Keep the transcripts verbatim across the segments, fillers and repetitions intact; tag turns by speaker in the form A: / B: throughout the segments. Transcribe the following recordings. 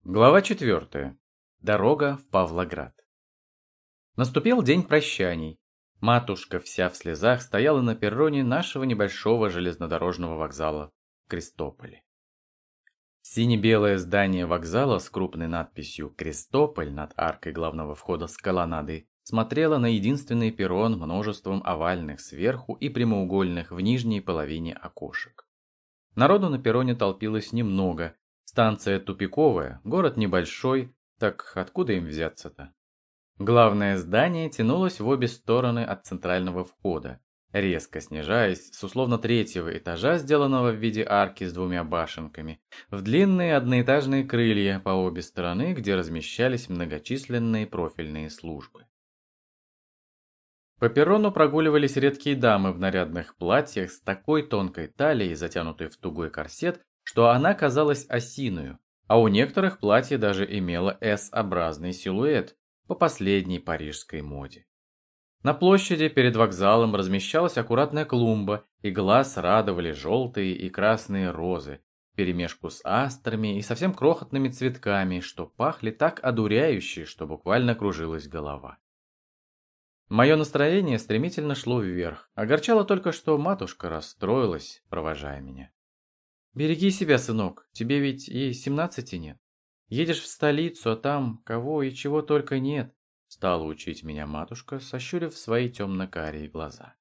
A: Глава четвертая. Дорога в Павлоград. Наступил день прощаний. Матушка вся в слезах стояла на перроне нашего небольшого железнодорожного вокзала в Крестополе. Сине-белое здание вокзала с крупной надписью «Крестополь» над аркой главного входа с колоннадой смотрело на единственный перрон множеством овальных сверху и прямоугольных в нижней половине окошек. Народу на перроне толпилось немного. Станция тупиковая, город небольшой, так откуда им взяться-то? Главное здание тянулось в обе стороны от центрального входа, резко снижаясь с условно третьего этажа, сделанного в виде арки с двумя башенками, в длинные одноэтажные крылья по обе стороны, где размещались многочисленные профильные службы. По перрону прогуливались редкие дамы в нарядных платьях с такой тонкой талией, затянутой в тугой корсет, что она казалась осиную, а у некоторых платье даже имело эс-образный силуэт по последней парижской моде. На площади перед вокзалом размещалась аккуратная клумба, и глаз радовали желтые и красные розы, вперемешку с астрами и совсем крохотными цветками, что пахли так одуряюще, что буквально кружилась голова. Мое настроение стремительно шло вверх, огорчало только, что матушка расстроилась, провожая меня. «Береги себя, сынок, тебе ведь и семнадцати нет. Едешь в столицу, а там кого и чего только нет», стала учить меня матушка, сощурив свои темно-карие глаза.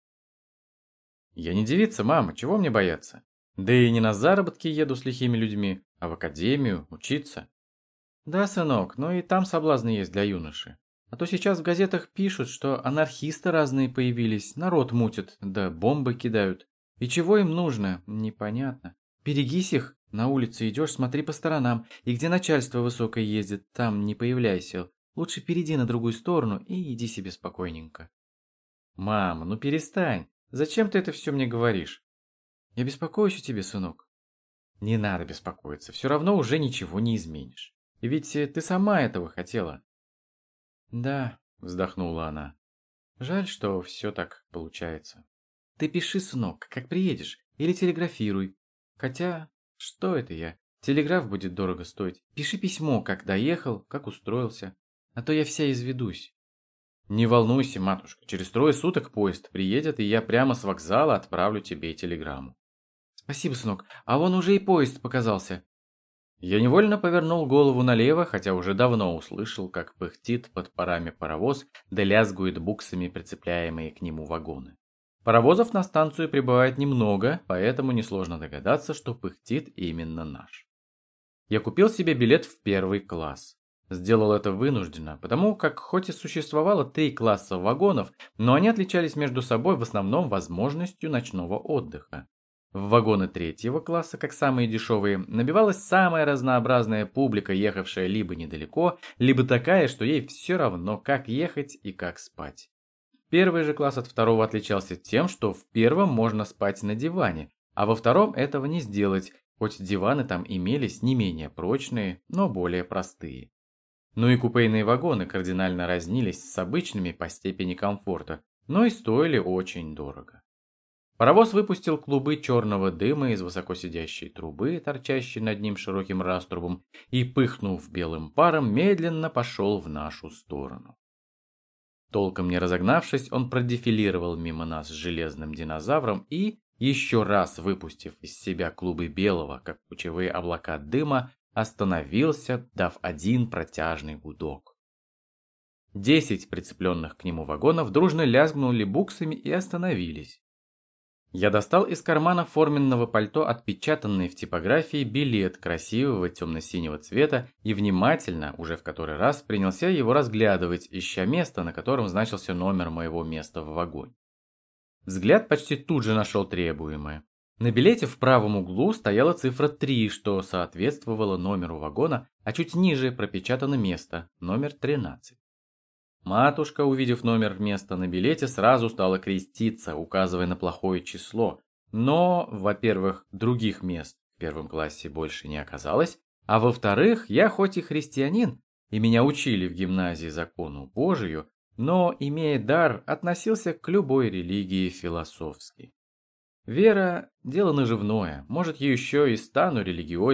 A: «Я не девица, мама, чего мне бояться? Да и не на заработки еду с лихими людьми, а в академию учиться». «Да, сынок, но и там соблазны есть для юноши. А то сейчас в газетах пишут, что анархисты разные появились, народ мутят, да бомбы кидают. И чего им нужно, непонятно. Берегись их, на улице идешь, смотри по сторонам, и где начальство высокое ездит, там не появляйся. Лучше перейди на другую сторону и иди себе спокойненько». «Мама, ну перестань, зачем ты это все мне говоришь?» «Я беспокоюсь о тебе, сынок». «Не надо беспокоиться, все равно уже ничего не изменишь. И ведь ты сама этого хотела». «Да», — вздохнула она. «Жаль, что все так получается. Ты пиши, сынок, как приедешь, или телеграфируй. Хотя, что это я? Телеграф будет дорого стоить. Пиши письмо, как доехал, как устроился. А то я вся изведусь». «Не волнуйся, матушка, через трое суток поезд приедет, и я прямо с вокзала отправлю тебе телеграмму». «Спасибо, сынок, а вон уже и поезд показался». Я невольно повернул голову налево, хотя уже давно услышал, как пыхтит под парами паровоз, да лязгует буксами прицепляемые к нему вагоны. Паровозов на станцию прибывает немного, поэтому несложно догадаться, что пыхтит именно наш. Я купил себе билет в первый класс. Сделал это вынужденно, потому как хоть и существовало три класса вагонов, но они отличались между собой в основном возможностью ночного отдыха. В вагоны третьего класса, как самые дешевые, набивалась самая разнообразная публика, ехавшая либо недалеко, либо такая, что ей все равно, как ехать и как спать. Первый же класс от второго отличался тем, что в первом можно спать на диване, а во втором этого не сделать, хоть диваны там имелись не менее прочные, но более простые. Ну и купейные вагоны кардинально разнились с обычными по степени комфорта, но и стоили очень дорого. Паровоз выпустил клубы черного дыма из высокосидящей трубы, торчащей над ним широким раструбом, и, пыхнув белым паром, медленно пошел в нашу сторону. Толком не разогнавшись, он продефилировал мимо нас с железным динозавром и, еще раз выпустив из себя клубы белого, как кучевые облака дыма, остановился, дав один протяжный гудок. Десять прицепленных к нему вагонов дружно лязгнули буксами и остановились. Я достал из кармана форменного пальто отпечатанный в типографии билет красивого темно-синего цвета и внимательно, уже в который раз, принялся его разглядывать, ища место, на котором значился номер моего места в вагоне. Взгляд почти тут же нашел требуемое. На билете в правом углу стояла цифра три, что соответствовало номеру вагона, а чуть ниже пропечатано место, номер тринадцать. Матушка, увидев номер места на билете, сразу стала креститься, указывая на плохое число. Но, во-первых, других мест в первом классе больше не оказалось, а во-вторых, я хоть и христианин, и меня учили в гимназии закону Божию, но, имея дар, относился к любой религии философски. Вера – дело наживное, может, еще и стану религиозен,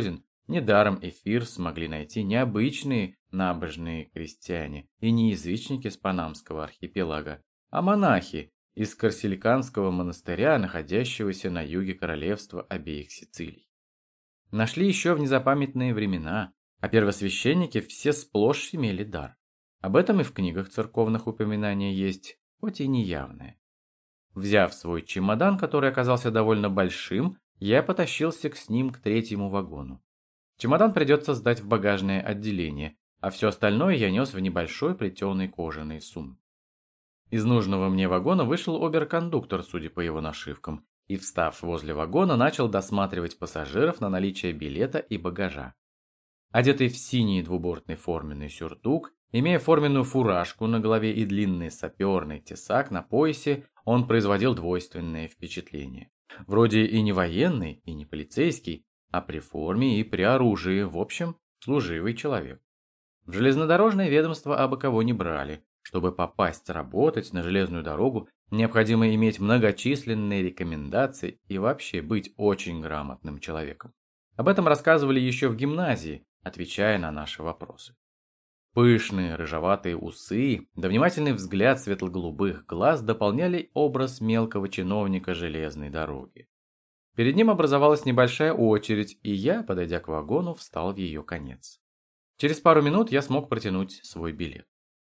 A: Недаром эфир смогли найти не обычные набожные крестьяне и не язычники с Панамского архипелага, а монахи из Корсиканского монастыря, находящегося на юге королевства обеих Сицилий. Нашли еще в незапамятные времена, а первосвященники все сплошь имели дар. Об этом и в книгах церковных упоминания есть, хоть и неявное. Взяв свой чемодан, который оказался довольно большим, я потащился с ним к третьему вагону. Чемодан придется сдать в багажное отделение, а все остальное я нес в небольшой плетеной кожаной сумке. Из нужного мне вагона вышел оберкондуктор, судя по его нашивкам, и, встав возле вагона, начал досматривать пассажиров на наличие билета и багажа. Одетый в синий двубортный форменный сюртук, имея форменную фуражку на голове и длинный саперный тесак на поясе, он производил двойственное впечатление. Вроде и не военный, и не полицейский, а при форме и при оружии, в общем, служивый человек. В железнодорожное ведомство абы кого не брали. Чтобы попасть работать на железную дорогу, необходимо иметь многочисленные рекомендации и вообще быть очень грамотным человеком. Об этом рассказывали еще в гимназии, отвечая на наши вопросы. Пышные рыжеватые усы да внимательный взгляд светло-голубых глаз дополняли образ мелкого чиновника железной дороги. Перед ним образовалась небольшая очередь, и я, подойдя к вагону, встал в ее конец. Через пару минут я смог протянуть свой билет.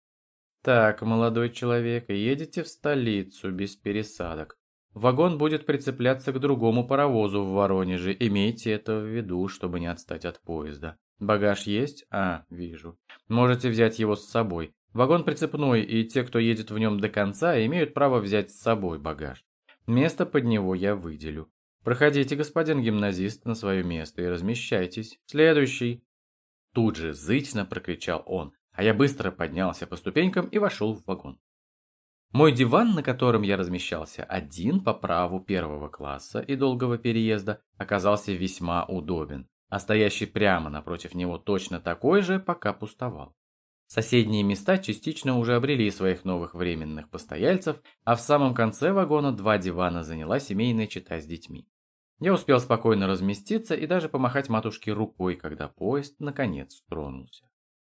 A: «Так, молодой человек, едете в столицу без пересадок. Вагон будет прицепляться к другому паровозу в Воронеже. Имейте это в виду, чтобы не отстать от поезда. Багаж есть? А, вижу. Можете взять его с собой. Вагон прицепной, и те, кто едет в нем до конца, имеют право взять с собой багаж. Место под него я выделю. Проходите, господин гимназист, на свое место и размещайтесь. Следующий!» Тут же зычно прокричал он, а я быстро поднялся по ступенькам и вошел в вагон. Мой диван, на котором я размещался один по праву первого класса и долгого переезда, оказался весьма удобен, а стоящий прямо напротив него точно такой же пока пустовал. Соседние места частично уже обрели своих новых временных постояльцев, а в самом конце вагона два дивана заняла семейная чета с детьми. Я успел спокойно разместиться и даже помахать матушке рукой, когда поезд наконец тронулся.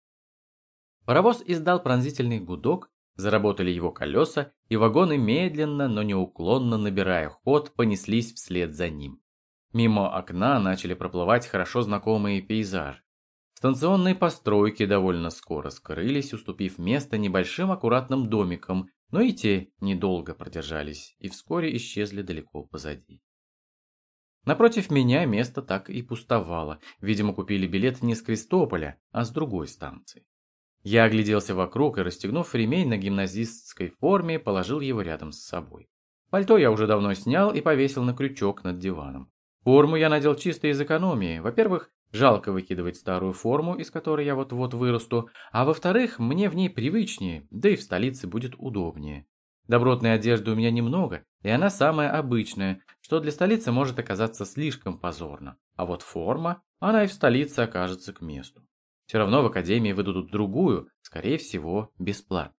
A: Паровоз издал пронзительный гудок, заработали его колеса, и вагоны медленно, но неуклонно набирая ход, понеслись вслед за ним. Мимо окна начали проплывать хорошо знакомые пейзажи. Станционные постройки довольно скоро скрылись, уступив место небольшим аккуратным домикам, но и те недолго продержались и вскоре исчезли далеко позади. Напротив меня место так и пустовало, видимо, купили билет не с Крестополя, а с другой станции. Я огляделся вокруг и, расстегнув ремень на гимназистской форме, положил его рядом с собой. Пальто я уже давно снял и повесил на крючок над диваном. Форму я надел чисто из экономии. Во-первых, жалко выкидывать старую форму, из которой я вот-вот вырасту, а во-вторых, мне в ней привычнее, да и в столице будет удобнее. Добротной одежды у меня немного, и она самая обычная, что для столицы может оказаться слишком позорно. А вот форма, она и в столице окажется к месту. Все равно в академии выдадут другую, скорее всего, бесплатно.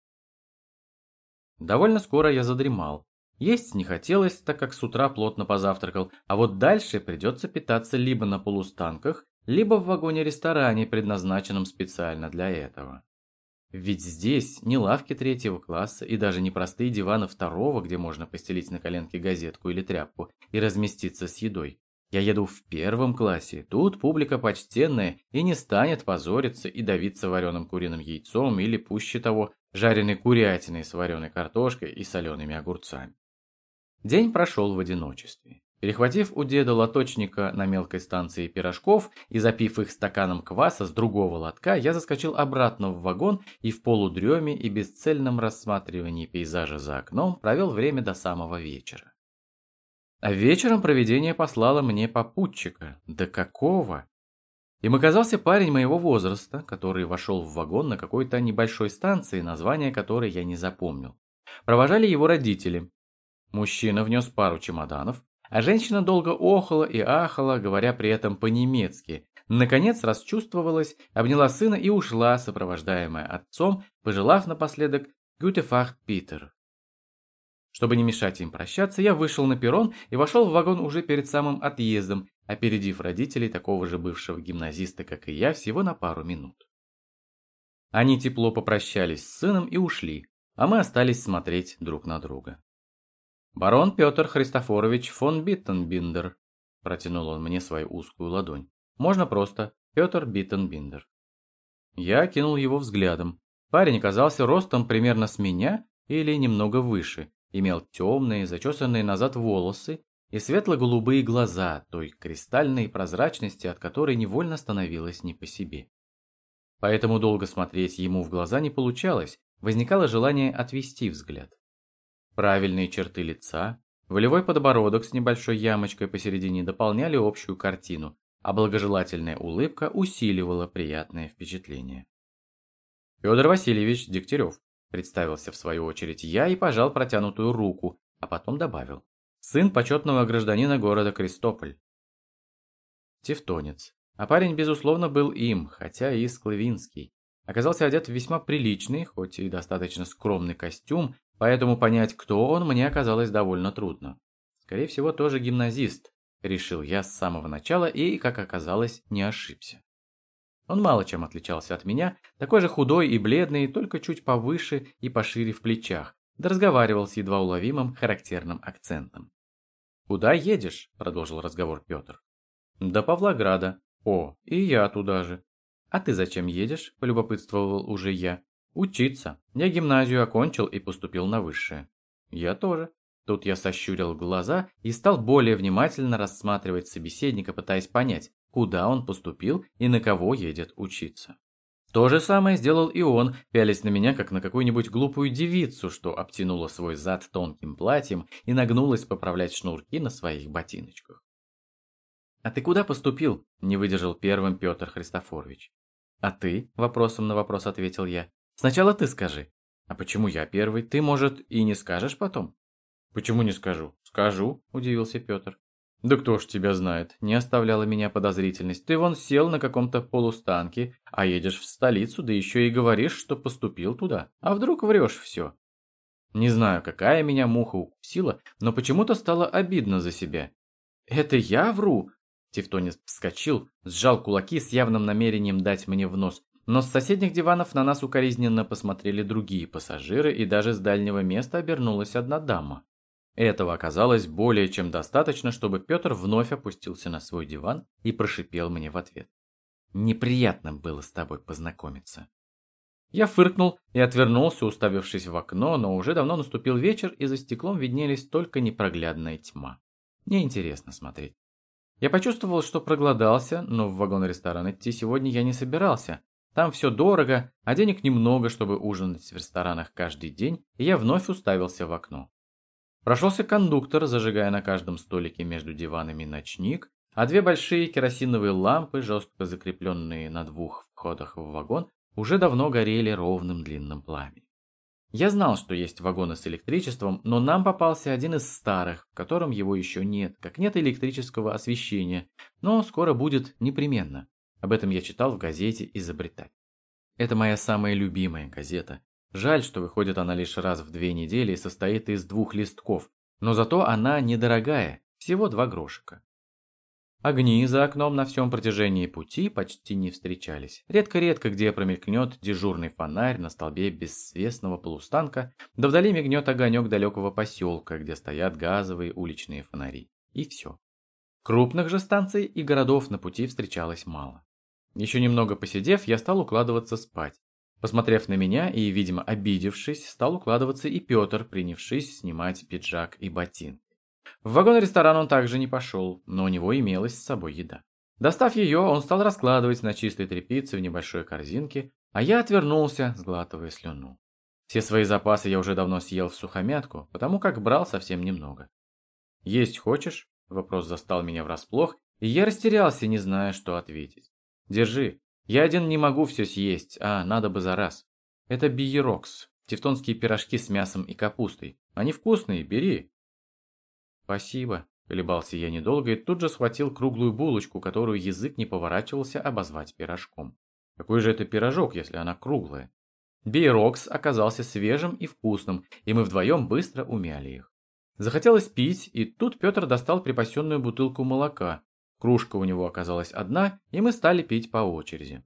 A: Довольно скоро я задремал. Есть не хотелось, так как с утра плотно позавтракал, а вот дальше придется питаться либо на полустанках, либо в вагоне-ресторане, предназначенном специально для этого. Ведь здесь не лавки третьего класса и даже не простые диваны второго, где можно постелить на коленке газетку или тряпку и разместиться с едой. Я еду в первом классе, тут публика почтенная и не станет позориться и давиться вареным куриным яйцом или, пуще того, жареной курятиной с вареной картошкой и солеными огурцами. День прошел в одиночестве. Перехватив у деда лоточника на мелкой станции пирожков и запив их стаканом кваса с другого лотка, я заскочил обратно в вагон и в полудреме и бесцельном рассматривании пейзажа за окном провел время до самого вечера. А вечером провидение послало мне попутчика. Да какого? Им оказался парень моего возраста, который вошел в вагон на какой-то небольшой станции, название которой я не запомнил. Провожали его родители. Мужчина внес пару чемоданов, а женщина долго охала и ахала, говоря при этом по-немецки. Наконец расчувствовалась, обняла сына и ушла, сопровождаемая отцом, пожелав напоследок «Gute Fahrt, Peter». Чтобы не мешать им прощаться, я вышел на перрон и вошел в вагон уже перед самым отъездом, опередив родителей такого же бывшего гимназиста, как и я, всего на пару минут. Они тепло попрощались с сыном и ушли, а мы остались смотреть друг на друга. «Барон Петр Христофорович фон Биттенбиндер», протянул он мне свою узкую ладонь. «Можно просто Петр Биттенбиндер». Я кинул его взглядом. Парень оказался ростом примерно с меня или немного выше, имел темные, зачесанные назад волосы и светло-голубые глаза той кристальной прозрачности, от которой невольно становилось не по себе. Поэтому долго смотреть ему в глаза не получалось, возникало желание отвести взгляд. Правильные черты лица, волевой подбородок с небольшой ямочкой посередине дополняли общую картину, а благожелательная улыбка усиливала приятное впечатление. «Федор Васильевич Дегтярев», представился в свою очередь я и пожал протянутую руку, а потом добавил: «Сын почетного гражданина города Крестополь». Тевтонец. А парень, безусловно, был им, хотя и склавинский. Оказался одет в весьма приличный, хоть и достаточно скромный костюм, поэтому понять, кто он, мне оказалось довольно трудно. Скорее всего, тоже гимназист, решил я с самого начала и, как оказалось, не ошибся. Он мало чем отличался от меня, такой же худой и бледный, только чуть повыше и пошире в плечах, да разговаривал с едва уловимым характерным акцентом. «Куда едешь?» – продолжил разговор Петр. «До Павлограда». «О, и я туда же». «А ты зачем едешь?» – полюбопытствовал уже я. «Учиться. Я гимназию окончил и поступил на высшее». «Я тоже». Тут я сощурил глаза и стал более внимательно рассматривать собеседника, пытаясь понять, куда он поступил и на кого едет учиться. То же самое сделал и он, пялясь на меня, как на какую-нибудь глупую девицу, что обтянула свой зад тонким платьем и нагнулась поправлять шнурки на своих ботиночках. «А ты куда поступил?» – не выдержал первым Петр Христофорович. «А ты?» – вопросом на вопрос ответил я. «Сначала ты скажи». «А почему я первый? Ты, может, и не скажешь потом?» «Почему не скажу?» «Скажу», – удивился Петр. «Да кто ж тебя знает?» – не оставляла меня подозрительность. «Ты вон сел на каком-то полустанке, а едешь в столицу, да еще и говоришь, что поступил туда. А вдруг врешь все?» Не знаю, какая меня муха укусила, но почему-то стало обидно за себя. «Это я вру?» Тевтонец вскочил, сжал кулаки с явным намерением дать мне в нос, но с соседних диванов на нас укоризненно посмотрели другие пассажиры, и даже с дальнего места обернулась одна дама. Этого оказалось более чем достаточно, чтобы Петр вновь опустился на свой диван и прошипел мне в ответ: «Неприятно было с тобой познакомиться». Я фыркнул и отвернулся, уставившись в окно, но уже давно наступил вечер, и за стеклом виднелись только непроглядная тьма. Неинтересно смотреть. Я почувствовал, что проголодался, но в вагон-ресторан идти сегодня я не собирался. Там все дорого, а денег немного, чтобы ужинать в ресторанах каждый день, и я вновь уставился в окно. Прошелся кондуктор, зажигая на каждом столике между диванами ночник, а две большие керосиновые лампы, жестко закрепленные на двух входах в вагон, уже давно горели ровным длинным пламенем. Я знал, что есть вагоны с электричеством, но нам попался один из старых, в котором его еще нет, как нет электрического освещения, но скоро будет непременно. Об этом я читал в газете «Изобретатель». Это моя самая любимая газета. Жаль, что выходит она лишь раз в две недели и состоит из двух листков, но зато она недорогая, всего два грошика. Огни за окном на всем протяжении пути почти не встречались. Редко-редко где промелькнет дежурный фонарь на столбе бессвестного полустанка, да вдали мигнет огонек далекого поселка, где стоят газовые уличные фонари. И все. Крупных же станций и городов на пути встречалось мало. Еще немного посидев, я стал укладываться спать. Посмотрев на меня и, видимо, обидевшись, стал укладываться и Петр, принявшись снимать пиджак и ботинки. В вагон-ресторан он также не пошел, но у него имелась с собой еда. Достав ее, он стал раскладывать на чистой тряпице в небольшой корзинке, а я отвернулся, сглатывая слюну. Все свои запасы я уже давно съел в сухомятку, потому как брал совсем немного. «Есть хочешь?» – вопрос застал меня врасплох, и я растерялся, не зная, что ответить. «Держи. Я один не могу все съесть, а надо бы за раз. Это биерокс, тевтонские пирожки с мясом и капустой. Они вкусные, бери». «Спасибо», – колебался я недолго и тут же схватил круглую булочку, которую язык не поворачивался обозвать пирожком. Какой же это пирожок, если она круглая? Биерокс оказался свежим и вкусным, и мы вдвоем быстро умяли их. Захотелось пить, и тут Петр достал припасенную бутылку молока. Кружка у него оказалась одна, и мы стали пить по очереди.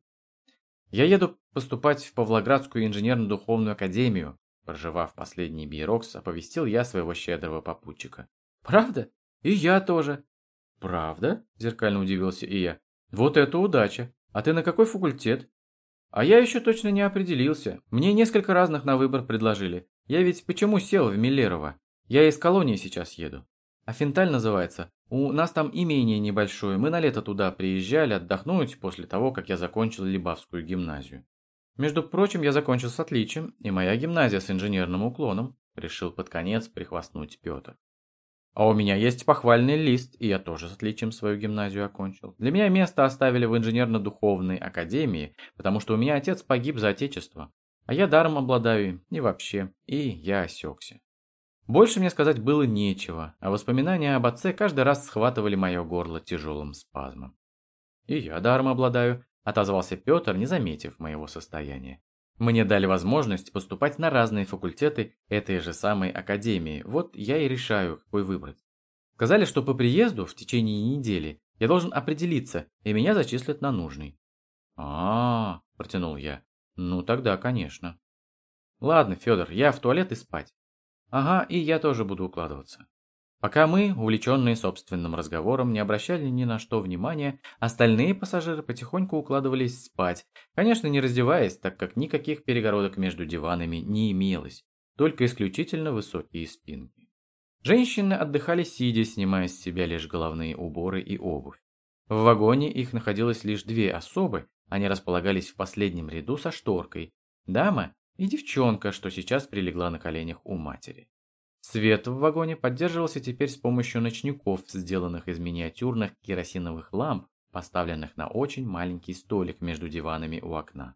A: «Я еду поступать в Павлоградскую инженерно-духовную академию», проживав последний биерокс, оповестил я своего щедрого попутчика. «Правда? И я тоже». «Правда?» – зеркально удивился и я. «Вот это удача! А ты на какой факультет?» «А я еще точно не определился. Мне несколько разных на выбор предложили. Я ведь почему сел в Миллерово? Я из колонии сейчас еду. Афинталь называется. У нас там имение небольшое. Мы на лето туда приезжали отдохнуть после того, как я закончил Либавскую гимназию. Между прочим, я закончил с отличием, и моя гимназия с инженерным уклоном», решил под конец прихвастнуть Петр. «А у меня есть похвальный лист, и я тоже с отличием свою гимназию окончил. Для меня место оставили в инженерно-духовной академии, потому что у меня отец погиб за отечество, а я даром обладаю и вообще, и я осекся. Больше мне сказать было нечего, а воспоминания об отце каждый раз схватывали мое горло тяжелым спазмом. «И я даром обладаю», – отозвался Петр, не заметив моего состояния. Мне дали возможность поступать на разные факультеты этой же самой академии, вот я и решаю, какой выбрать. Сказали, что по приезду в течение недели я должен определиться, и меня зачислят на нужный. а, -а, -а протянул я. «Ну тогда, конечно». «Ладно, Федор, я в туалет и спать». «Ага, и я тоже буду укладываться». Пока мы, увлеченные собственным разговором, не обращали ни на что внимания, остальные пассажиры потихоньку укладывались спать, конечно, не раздеваясь, так как никаких перегородок между диванами не имелось, только исключительно высокие спинки. Женщины отдыхали сидя, снимая с себя лишь головные уборы и обувь. В вагоне их находилось лишь две особы, они располагались в последнем ряду со шторкой, дама и девчонка, что сейчас прилегла на коленях у матери. Свет в вагоне поддерживался теперь с помощью ночников, сделанных из миниатюрных керосиновых ламп, поставленных на очень маленький столик между диванами у окна.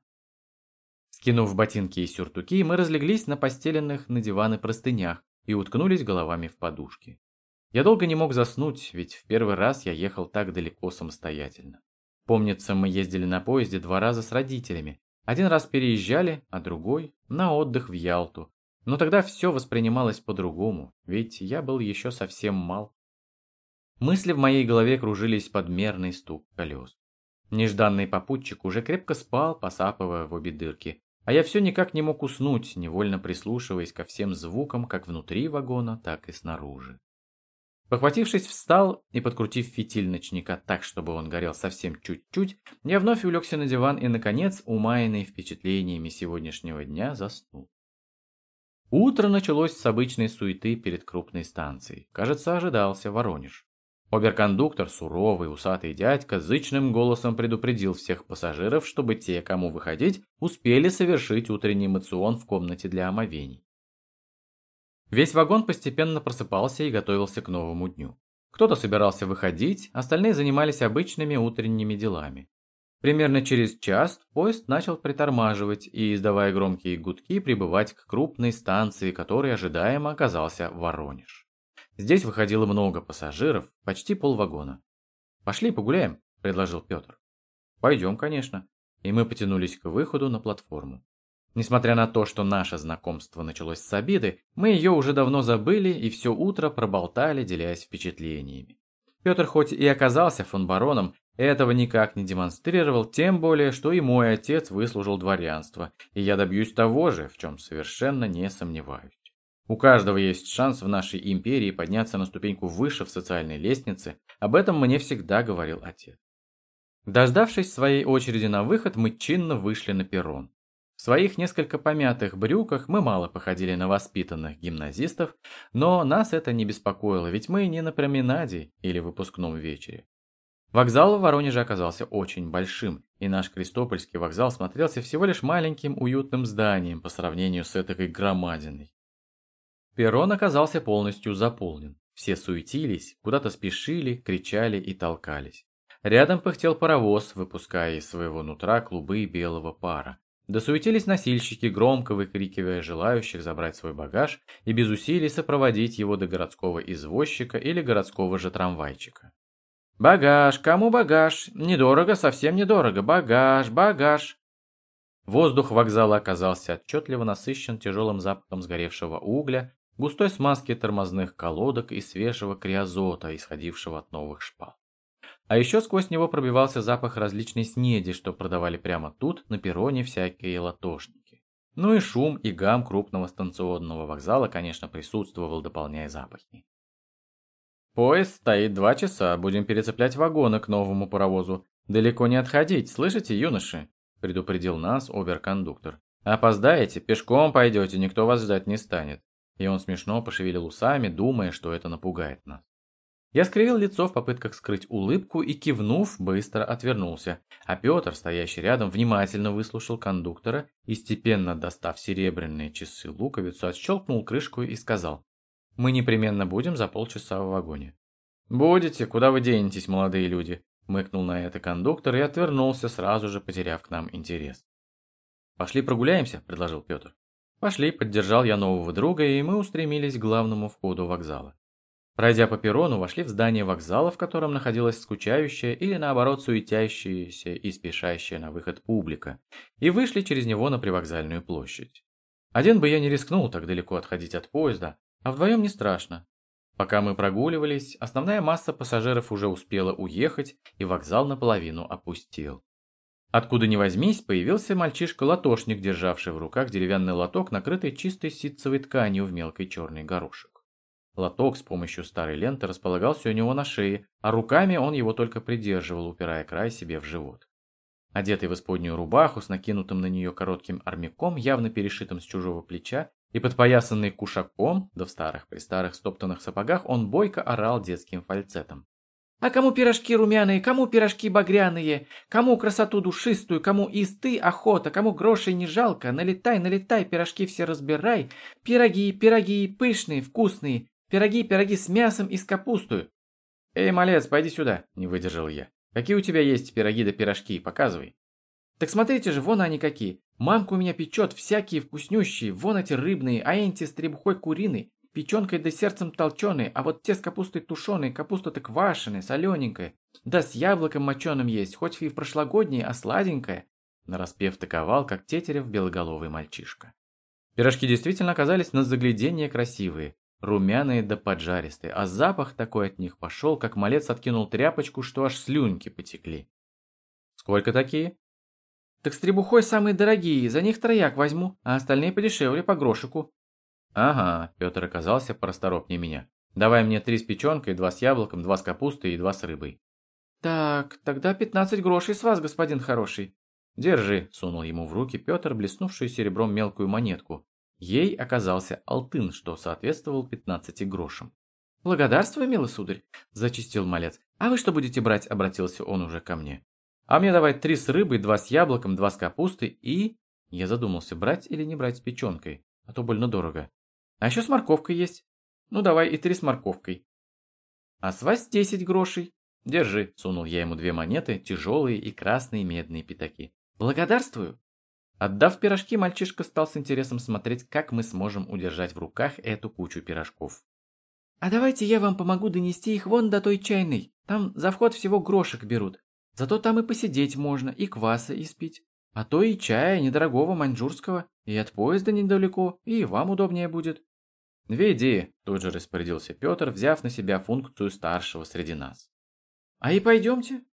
A: Скинув ботинки и сюртуки, мы разлеглись на постеленных на диваны простынях и уткнулись головами в подушки. Я долго не мог заснуть, ведь в первый раз я ехал так далеко самостоятельно. Помнится, мы ездили на поезде два раза с родителями. Один раз переезжали, а другой – на отдых в Ялту. Но тогда все воспринималось по-другому, ведь я был еще совсем мал. Мысли в моей голове кружились под мерный стук колес. Нежданный попутчик уже крепко спал, посапывая в обе дырки, а я все никак не мог уснуть, невольно прислушиваясь ко всем звукам как внутри вагона, так и снаружи. Похватившись, встал и, подкрутив фитиль ночника так, чтобы он горел совсем чуть-чуть, я вновь улегся на диван и, наконец, умаянный впечатлениями сегодняшнего дня, заснул. Утро началось с обычной суеты перед крупной станцией. Кажется, ожидался Воронеж. Оберкондуктор, суровый, усатый дядька, зычным голосом предупредил всех пассажиров, чтобы те, кому выходить, успели совершить утренний моцион в комнате для омовений. Весь вагон постепенно просыпался и готовился к новому дню. Кто-то собирался выходить, остальные занимались обычными утренними делами. Примерно через час поезд начал притормаживать и, издавая громкие гудки, прибывать к крупной станции, которой ожидаемо оказался Воронеж. Здесь выходило много пассажиров, почти полвагона. «Пошли погуляем», – предложил Петр. «Пойдем, конечно». И мы потянулись к выходу на платформу. Несмотря на то, что наше знакомство началось с обиды, мы ее уже давно забыли и все утро проболтали, делясь впечатлениями. Петр хоть и оказался фон бароном, этого никак не демонстрировал, тем более, что и мой отец выслужил дворянство, и я добьюсь того же, в чем совершенно не сомневаюсь. У каждого есть шанс в нашей империи подняться на ступеньку выше в социальной лестнице, об этом мне всегда говорил отец. Дождавшись своей очереди на выход, мы чинно вышли на перрон. В своих несколько помятых брюках мы мало походили на воспитанных гимназистов, но нас это не беспокоило, ведь мы не на променаде или выпускном вечере. Вокзал в Воронеже оказался очень большим, и наш Крестопольский вокзал смотрелся всего лишь маленьким уютным зданием по сравнению с этой громадиной. Перрон оказался полностью заполнен. Все суетились, куда-то спешили, кричали и толкались. Рядом пыхтел паровоз, выпуская из своего нутра клубы белого пара. Досуетились носильщики, громко выкрикивая желающих забрать свой багаж и без усилий сопроводить его до городского извозчика или городского же трамвайчика. «Багаж! Кому багаж? Недорого, совсем недорого! Багаж! Багаж!» Воздух вокзала оказался отчетливо насыщен тяжелым запахом сгоревшего угля, густой смазки тормозных колодок и свежего криозота, исходившего от новых шпал. А еще сквозь него пробивался запах различной снеди, что продавали прямо тут, на перроне, всякие латошники. Ну и шум и гам крупного станционного вокзала, конечно, присутствовал, дополняя запахи. «Поезд стоит два часа, будем перецеплять вагоны к новому паровозу. Далеко не отходить, слышите, юноши?» – предупредил нас обер-кондуктор. «Опоздаете, пешком пойдете, никто вас ждать не станет». И он смешно пошевелил усами, думая, что это напугает нас. Я скривил лицо в попытках скрыть улыбку и, кивнув, быстро отвернулся, а Петр, стоящий рядом, внимательно выслушал кондуктора и, степенно достав серебряные часы-луковицу, отщелкнул крышку и сказал: «Мы непременно будем за полчаса в вагоне». «Будете, куда вы денетесь, молодые люди?» – мыкнул на это кондуктор и отвернулся, сразу же потеряв к нам интерес. «Пошли прогуляемся», – предложил Петр. «Пошли», – поддержал я нового друга, и мы устремились к главному входу вокзала. Пройдя по перрону, вошли в здание вокзала, в котором находилась скучающая или, наоборот, суетящаяся и спешащая на выход публика, и вышли через него на привокзальную площадь. Один бы я не рискнул так далеко отходить от поезда, а вдвоем не страшно. Пока мы прогуливались, основная масса пассажиров уже успела уехать, и вокзал наполовину опустел. Откуда ни возьмись, появился мальчишка-латошник, державший в руках деревянный лоток, накрытый чистой ситцевой тканью в мелкий черный горошек. Лоток с помощью старой ленты располагался у него на шее, а руками он его только придерживал, упирая край себе в живот. Одетый в исподнюю рубаху с накинутым на нее коротким армяком, явно перешитым с чужого плеча, и подпоясанный кушаком, да в старых-престарых стоптанных сапогах, он бойко орал детским фальцетом. «А кому пирожки румяные, кому пирожки багряные, кому красоту душистую, кому исты охота, кому грошей не жалко, налетай, налетай, пирожки все разбирай, пироги, пироги, пышные, вкусные, пироги, пироги с мясом и с капустой». «Эй, малец, пойди сюда», – не выдержал я. «Какие у тебя есть пироги да пирожки, показывай». «Так смотрите же, вон они какие. Мамка у меня печет, всякие вкуснющие, вон эти рыбные, а эти с требухой куриной, печенкой да сердцем толченые, а вот те с капустой тушеной, капуста-то квашеная, солененькая. Да с яблоком моченым есть, хоть и в прошлогоднее, а сладенькая». Нараспев таковал, как тетерев белоголовый мальчишка. Пирожки действительно оказались на загляденье красивые, румяные да поджаристые, а запах такой от них пошел, как малец откинул тряпочку, что аж слюнки потекли. «Сколько такие?» «Так с требухой самые дорогие, за них трояк возьму, а остальные подешевле, по грошику». «Ага», Петр оказался порасторопнее меня. «Давай мне три с печенкой, два с яблоком, два с капустой и два с рыбой». «Так, тогда пятнадцать грошей с вас, господин хороший». «Держи», сунул ему в руки Петр блеснувшую серебром мелкую монетку. Ей оказался алтын, что соответствовал пятнадцати грошам. «Благодарствую, милый сударь», зачистил малец. «А вы что будете брать?» обратился он уже ко мне. «А мне давай три с рыбой, два с яблоком, два с капустой и...» Я задумался, брать или не брать с печенкой, а то больно дорого. «А еще с морковкой есть. Ну давай и три с морковкой». «А с вас десять грошей». «Держи», сунул я ему две монеты, тяжелые и красные медные пятаки. «Благодарствую». Отдав пирожки, мальчишка стал с интересом смотреть, как мы сможем удержать в руках эту кучу пирожков. «А давайте я вам помогу донести их вон до той чайной. Там за вход всего грошек берут. Зато там и посидеть можно, и кваса испить. А то и чая недорогого маньчжурского, и от поезда недалеко, и вам удобнее будет». «Веди», – тут же распорядился Петр, взяв на себя функцию старшего среди нас. «А и пойдемте»,